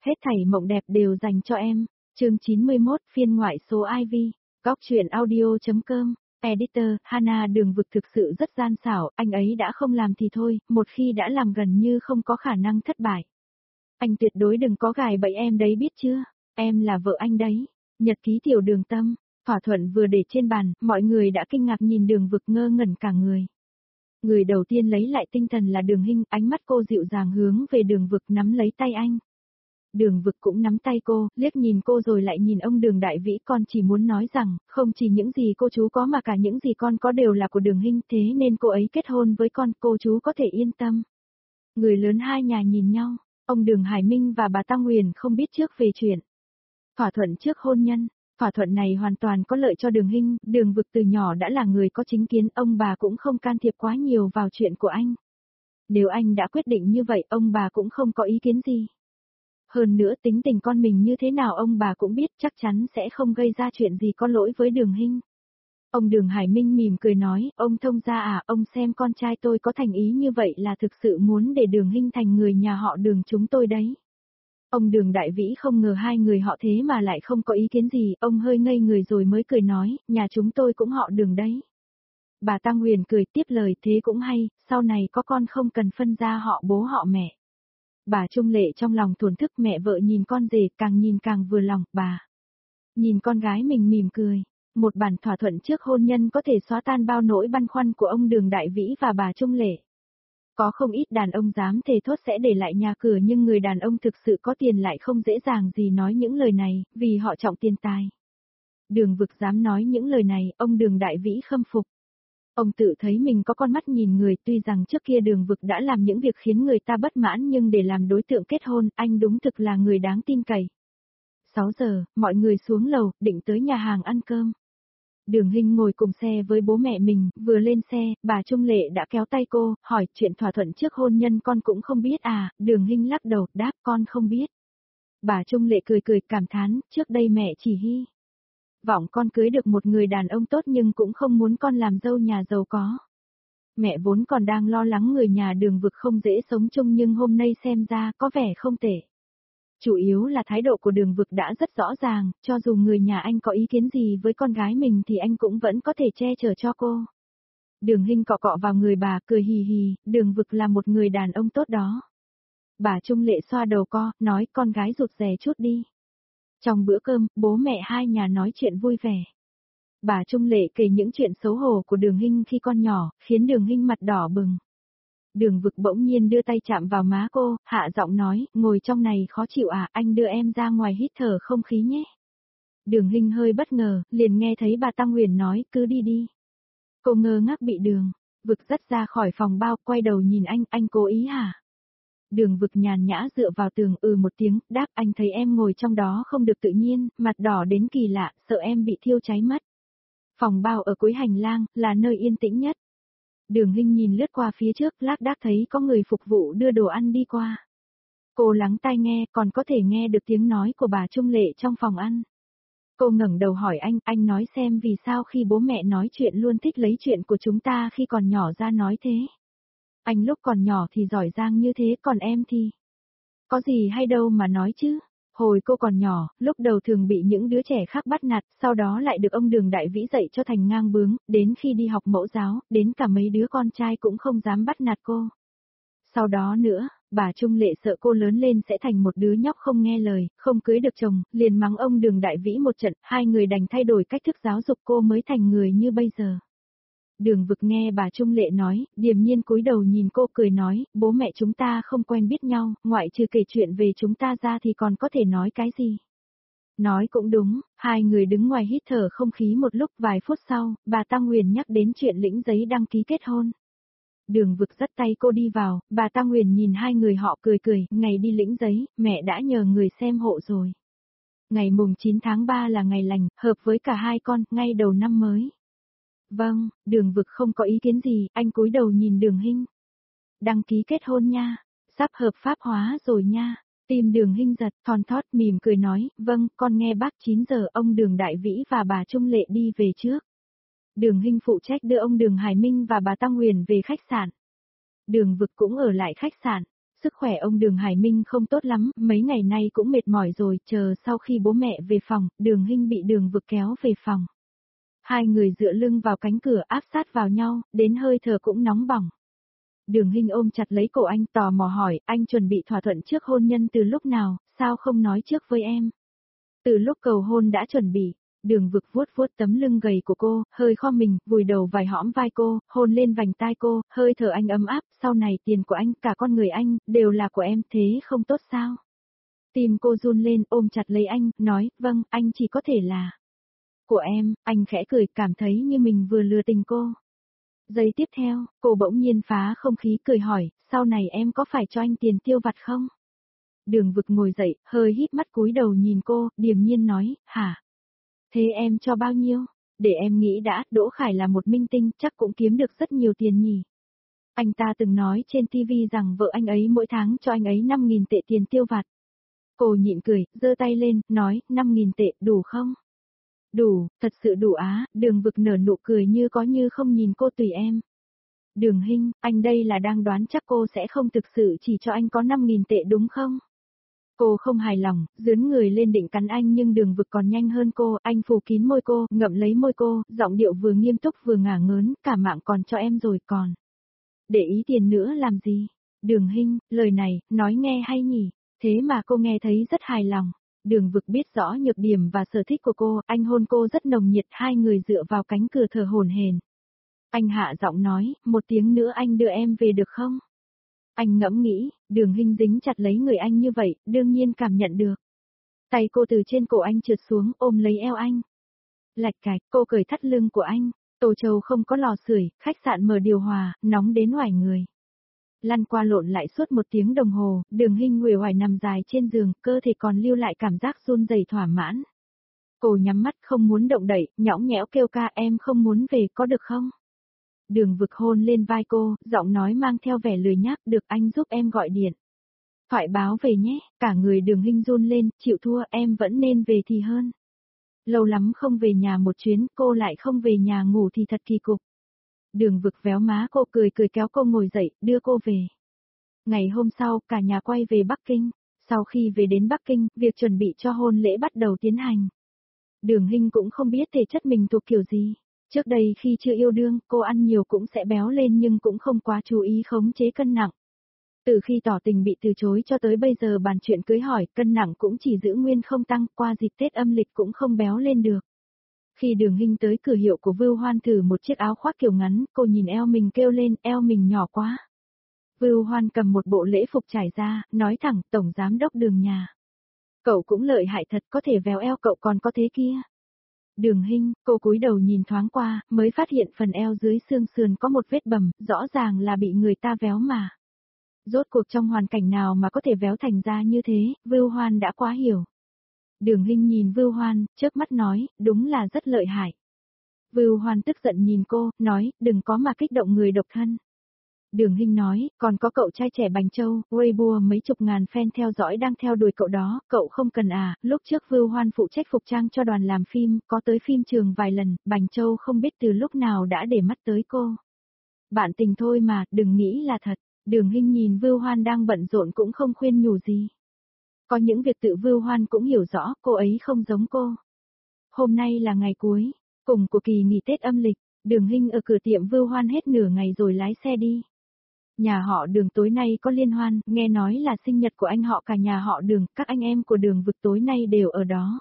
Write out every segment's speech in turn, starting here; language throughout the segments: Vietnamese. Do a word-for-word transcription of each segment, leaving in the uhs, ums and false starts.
Hết thảy mộng đẹp đều dành cho em. Chương chín mươi mốt phiên ngoại số i vê. Góc truyện audio.com. Editor, Hana Đường Vực thực sự rất gian xảo, anh ấy đã không làm thì thôi, một khi đã làm gần như không có khả năng thất bại. Anh tuyệt đối đừng có gài bẫy em đấy biết chưa, em là vợ anh đấy. Nhật ký Tiểu Đường Tâm, thỏa thuận vừa để trên bàn, mọi người đã kinh ngạc nhìn Đường Vực ngơ ngẩn cả người. Người đầu tiên lấy lại tinh thần là Đường Hinh, ánh mắt cô dịu dàng hướng về Đường Vực nắm lấy tay anh. Đường Vực cũng nắm tay cô, liếc nhìn cô rồi lại nhìn ông Đường Đại Vĩ, con chỉ muốn nói rằng, không chỉ những gì cô chú có mà cả những gì con có đều là của Đường Hinh, thế nên cô ấy kết hôn với con, cô chú có thể yên tâm. Người lớn hai nhà nhìn nhau, ông Đường Hải Minh và bà Tăng Huyền không biết trước về chuyện thỏa thuận trước hôn nhân. Thỏa thuận này hoàn toàn có lợi cho Đường Hinh, Đường Vực từ nhỏ đã là người có chính kiến, ông bà cũng không can thiệp quá nhiều vào chuyện của anh. Nếu anh đã quyết định như vậy, ông bà cũng không có ý kiến gì. Hơn nữa tính tình con mình như thế nào ông bà cũng biết, chắc chắn sẽ không gây ra chuyện gì có lỗi với Đường Hinh. Ông Đường Hải Minh mỉm cười nói, ông thông gia à, ông xem con trai tôi có thành ý như vậy là thực sự muốn để Đường Hinh thành người nhà họ Đường chúng tôi đấy. Ông Đường Đại Vĩ không ngờ hai người họ thế mà lại không có ý kiến gì, ông hơi ngây người rồi mới cười nói, nhà chúng tôi cũng họ Đường đấy. Bà Tăng Huyền cười tiếp lời, thế cũng hay, sau này có con không cần phân ra họ bố họ mẹ. Bà Trung Lệ trong lòng thổn thức, mẹ vợ nhìn con rể càng nhìn càng vừa lòng, bà nhìn con gái mình mỉm cười. Một bản thỏa thuận trước hôn nhân có thể xóa tan bao nỗi băn khoăn của ông Đường Đại Vĩ và bà Trung Lệ. Có không ít đàn ông dám thề thốt sẽ để lại nhà cửa, nhưng người đàn ông thực sự có tiền lại không dễ dàng gì nói những lời này, vì họ trọng tiền tài. Đường Vực dám nói những lời này, ông Đường Đại Vĩ khâm phục. Ông tự thấy mình có con mắt nhìn người, tuy rằng trước kia Đường Vực đã làm những việc khiến người ta bất mãn, nhưng để làm đối tượng kết hôn, anh đúng thực là người đáng tin cậy. sáu giờ, mọi người xuống lầu, định tới nhà hàng ăn cơm. Đường Hinh ngồi cùng xe với bố mẹ mình, vừa lên xe, bà Trung Lệ đã kéo tay cô, hỏi chuyện thỏa thuận trước hôn nhân con cũng không biết à, Đường Hinh lắc đầu, đáp con không biết. Bà Trung Lệ cười cười cảm thán, trước đây mẹ chỉ hy vọng con cưới được một người đàn ông tốt nhưng cũng không muốn con làm dâu nhà giàu có. Mẹ vốn còn đang lo lắng người nhà Đường Vực không dễ sống chung, nhưng hôm nay xem ra có vẻ không tệ. Chủ yếu là thái độ của Đường Vực đã rất rõ ràng, cho dù người nhà anh có ý kiến gì với con gái mình thì anh cũng vẫn có thể che chở cho cô. Đường Hinh cọ cọ vào người bà, cười hì hì, Đường Vực là một người đàn ông tốt đó. Bà Trung Lệ xoa đầu co, nói con gái rụt rè chút đi. Trong bữa cơm, bố mẹ hai nhà nói chuyện vui vẻ. Bà Trung Lệ kể những chuyện xấu hổ của Đường Hinh khi con nhỏ, khiến Đường Hinh mặt đỏ bừng. Đường Vực bỗng nhiên đưa tay chạm vào má cô, hạ giọng nói, ngồi trong này khó chịu à, anh đưa em ra ngoài hít thở không khí nhé. Đường Hinh hơi bất ngờ, liền nghe thấy bà Tăng Huyền nói, cứ đi đi. Cô ngơ ngác bị Đường Vực dắt ra khỏi phòng bao, quay đầu nhìn anh, anh cố ý hả? Đường Vực nhàn nhã dựa vào tường, ừ một tiếng, đáp, anh thấy em ngồi trong đó không được tự nhiên, mặt đỏ đến kỳ lạ, sợ em bị thiêu cháy mất. Phòng bao ở cuối hành lang, là nơi yên tĩnh nhất. Đường Hinh nhìn lướt qua phía trước, lác đác thấy có người phục vụ đưa đồ ăn đi qua. Cô lắng tai nghe, còn có thể nghe được tiếng nói của bà Trung Lệ trong phòng ăn. Cô ngẩng đầu hỏi anh, anh nói xem vì sao khi bố mẹ nói chuyện luôn thích lấy chuyện của chúng ta khi còn nhỏ ra nói thế. Anh lúc còn nhỏ thì giỏi giang như thế, còn em thì có gì hay đâu mà nói chứ. Hồi cô còn nhỏ, lúc đầu thường bị những đứa trẻ khác bắt nạt, sau đó lại được ông Đường Đại Vĩ dạy cho thành ngang bướng, đến khi đi học mẫu giáo, đến cả mấy đứa con trai cũng không dám bắt nạt cô. Sau đó nữa, bà Trung Lệ sợ cô lớn lên sẽ thành một đứa nhóc không nghe lời, không cưới được chồng, liền mắng ông Đường Đại Vĩ một trận, hai người đành thay đổi cách thức giáo dục cô mới thành người như bây giờ. Đường Vực nghe bà Trung Lệ nói, điềm nhiên cúi đầu nhìn cô cười nói, bố mẹ chúng ta không quen biết nhau, ngoại trừ kể chuyện về chúng ta ra thì còn có thể nói cái gì. Nói cũng đúng, hai người đứng ngoài hít thở không khí một lúc, vài phút sau, bà Tăng Huyền nhắc đến chuyện lĩnh giấy đăng ký kết hôn. Đường Vực dắt tay cô đi vào, bà Tăng Huyền nhìn hai người họ cười cười, ngày đi lĩnh giấy, mẹ đã nhờ người xem hộ rồi. Ngày mùng chín tháng ba là ngày lành, hợp với cả hai con, ngay đầu năm mới. Vâng, Đường Vực không có ý kiến gì, anh cúi đầu nhìn Đường Hinh. Đăng ký kết hôn nha, sắp hợp pháp hóa rồi nha. Tim Đường Hinh giật, thon thót mỉm cười nói, vâng, con nghe bác chín giờ ông Đường Đại Vĩ và bà Trung Lệ đi về trước. Đường Hinh phụ trách đưa ông Đường Hải Minh và bà Tăng Huyền về khách sạn. Đường Vực cũng ở lại khách sạn. sức khỏe ông Đường Hải Minh không tốt lắm, mấy ngày nay cũng mệt mỏi rồi, chờ sau khi bố mẹ về phòng, Đường Hinh bị Đường Vực kéo về phòng. Hai người dựa lưng vào cánh cửa áp sát vào nhau, đến hơi thở cũng nóng bỏng. Đường Hinh ôm chặt lấy cổ anh tò mò hỏi, anh chuẩn bị thỏa thuận trước hôn nhân từ lúc nào, sao không nói trước với em? Từ lúc cầu hôn đã chuẩn bị. Đường Vực vuốt vuốt tấm lưng gầy của cô, hơi khom mình, vùi đầu vài hõm vai cô, hôn lên vành tai cô, hơi thở anh ấm áp, sau này tiền của anh, cả con người anh, đều là của em, thế không tốt sao? Tim cô run lên, ôm chặt lấy anh, nói, vâng, anh chỉ có thể là của em, anh khẽ cười, cảm thấy như mình vừa lừa tình cô. Giây tiếp theo, cô bỗng nhiên phá không khí cười hỏi, sau này em có phải cho anh tiền tiêu vặt không? Đường Vực ngồi dậy, hơi híp mắt cúi đầu nhìn cô, điềm nhiên nói, hả? Thế em cho bao nhiêu? Để em nghĩ đã, Đỗ Khải là một minh tinh, chắc cũng kiếm được rất nhiều tiền nhỉ. Anh ta từng nói trên ti vi rằng vợ anh ấy mỗi tháng cho anh ấy năm nghìn tệ tiền tiêu vặt. Cô nhịn cười, giơ tay lên, nói, năm nghìn tệ, đủ không? Đủ, thật sự đủ á, Đường Vực nở nụ cười như có như không nhìn cô tùy em. Đường Hinh, anh đây là đang đoán chắc cô sẽ không thực sự chỉ cho anh có năm nghìn tệ đúng không? Cô không hài lòng, dướn người lên định cắn anh nhưng Đường Vực còn nhanh hơn cô, anh phủ kín môi cô, ngậm lấy môi cô, giọng điệu vừa nghiêm túc vừa ngả ngớn, cả mạng còn cho em rồi còn. Để ý tiền nữa làm gì? Đường Hinh, lời này, nói nghe hay nhỉ? Thế mà cô nghe thấy rất hài lòng. Đường Vực biết rõ nhược điểm và sở thích của cô, anh hôn cô rất nồng nhiệt, hai người dựa vào cánh cửa thở hổn hển. Anh hạ giọng nói, một tiếng nữa anh đưa em về được không? Anh ngẫm nghĩ, Đường Hinh dính chặt lấy người anh như vậy, đương nhiên cảm nhận được. Tay cô từ trên cổ anh trượt xuống, ôm lấy eo anh. Lạch cạch, cô cởi thắt lưng của anh. Tô Châu không có lò sưởi, khách sạn mở điều hòa, nóng đến oải người. Lăn qua lộn lại suốt một tiếng đồng hồ, Đường Hinh uể oải nằm dài trên giường, cơ thể còn lưu lại cảm giác run rẩy thỏa mãn. Cô nhắm mắt không muốn động đậy, nhõng nhẽo kêu ca, em không muốn về có được không? Đường Vực hôn lên vai cô, giọng nói mang theo vẻ lười nhác, được anh giúp em gọi điện. Thoại báo về nhé, cả người Đường Hinh run lên, chịu thua, em vẫn nên về thì hơn. Lâu lắm không về nhà một chuyến, cô lại không về nhà ngủ thì thật kỳ cục. Đường Vực véo má cô, cười cười kéo cô ngồi dậy, đưa cô về. Ngày hôm sau, cả nhà quay về Bắc Kinh. Sau khi về đến Bắc Kinh, việc chuẩn bị cho hôn lễ bắt đầu tiến hành. Đường Hinh cũng không biết thể chất mình thuộc kiểu gì. Trước đây khi chưa yêu đương, cô ăn nhiều cũng sẽ béo lên nhưng cũng không quá chú ý khống chế cân nặng. Từ khi tỏ tình bị từ chối cho tới bây giờ bàn chuyện cưới hỏi, cân nặng cũng chỉ giữ nguyên không tăng, qua dịp Tết âm lịch cũng không béo lên được. Khi Đường Hinh tới cửa hiệu của Vưu Hoan thử một chiếc áo khoác kiểu ngắn, cô nhìn eo mình kêu lên, eo mình nhỏ quá. Vưu Hoan cầm một bộ lễ phục trải ra, nói thẳng, tổng giám đốc Đường nhà. Cậu cũng lợi hại thật, có thể véo eo cậu còn có thế kia. Đường Hinh, cô cúi đầu nhìn thoáng qua, mới phát hiện phần eo dưới xương sườn có một vết bầm, rõ ràng là bị người ta véo mà. Rốt cuộc trong hoàn cảnh nào mà có thể véo thành ra như thế, Vưu Hoan đã quá hiểu. Đường Hinh nhìn Vưu Hoan, chớp mắt nói, đúng là rất lợi hại. Vưu Hoan tức giận nhìn cô, nói, đừng có mà kích động người độc thân. Đường Hinh nói, còn có cậu trai trẻ Bành Châu, Weibo mấy chục ngàn fan theo dõi đang theo đuổi cậu đó, cậu không cần à, lúc trước Vưu Hoan phụ trách phục trang cho đoàn làm phim, có tới phim trường vài lần, Bành Châu không biết từ lúc nào đã để mắt tới cô. Bạn tình thôi mà, đừng nghĩ là thật. Đường Hinh nhìn Vưu Hoan đang bận rộn cũng không khuyên nhủ gì. Có những việc tự Vưu Hoan cũng hiểu rõ, cô ấy không giống cô. Hôm nay là ngày cuối, cùng của kỳ nghỉ Tết âm lịch, Đường Hinh ở cửa tiệm Vưu Hoan hết nửa ngày rồi lái xe đi. Nhà họ Đường tối nay có liên hoan, nghe nói là sinh nhật của anh họ cả nhà họ Đường, các anh em của Đường Vực tối nay đều ở đó.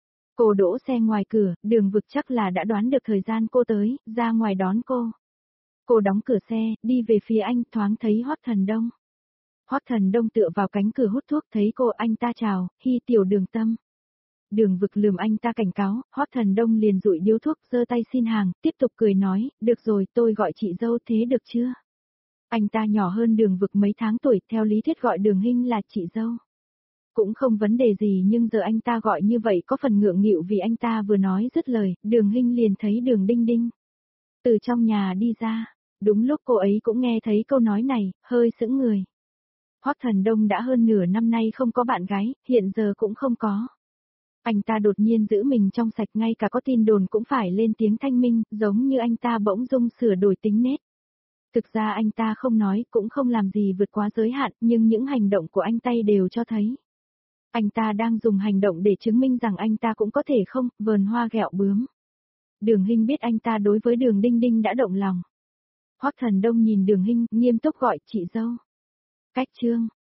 Cô đỗ xe ngoài cửa, Đường Vực chắc là đã đoán được thời gian cô tới, ra ngoài đón cô. Cô đóng cửa xe, đi về phía anh, thoáng thấy Hoắc Thần Đông. Hoắc Thần Đông tựa vào cánh cửa hút thuốc, thấy cô, anh ta chào, Hi tiểu Đường Tâm. Đường Vực lườm anh ta cảnh cáo, Hoắc Thần Đông liền dụi điếu thuốc, giơ tay xin hàng, tiếp tục cười nói, được rồi, tôi gọi chị dâu thế được chưa? Anh ta nhỏ hơn Đường Vực mấy tháng tuổi, theo lý thuyết gọi Đường Hinh là chị dâu. Cũng không vấn đề gì nhưng giờ anh ta gọi như vậy có phần ngượng nghịu vì anh ta vừa nói dứt lời, Đường Hinh liền thấy Đường Đinh Đinh từ trong nhà đi ra. Đúng lúc cô ấy cũng nghe thấy câu nói này, hơi sững người. Hoắc Thần Đông đã hơn nửa năm nay không có bạn gái, hiện giờ cũng không có. Anh ta đột nhiên giữ mình trong sạch, ngay cả có tin đồn cũng phải lên tiếng thanh minh, giống như anh ta bỗng dưng sửa đổi tính nết. Thực ra anh ta không nói, cũng không làm gì vượt quá giới hạn, nhưng những hành động của anh tay đều cho thấy. Anh ta đang dùng hành động để chứng minh rằng anh ta cũng có thể không, vờn hoa ghẹo bướm. Đường Hinh biết anh ta đối với Đường Đinh Đinh đã động lòng. Hoắc Thần Đông nhìn Đường Hinh, nghiêm túc gọi chị dâu. Cách chương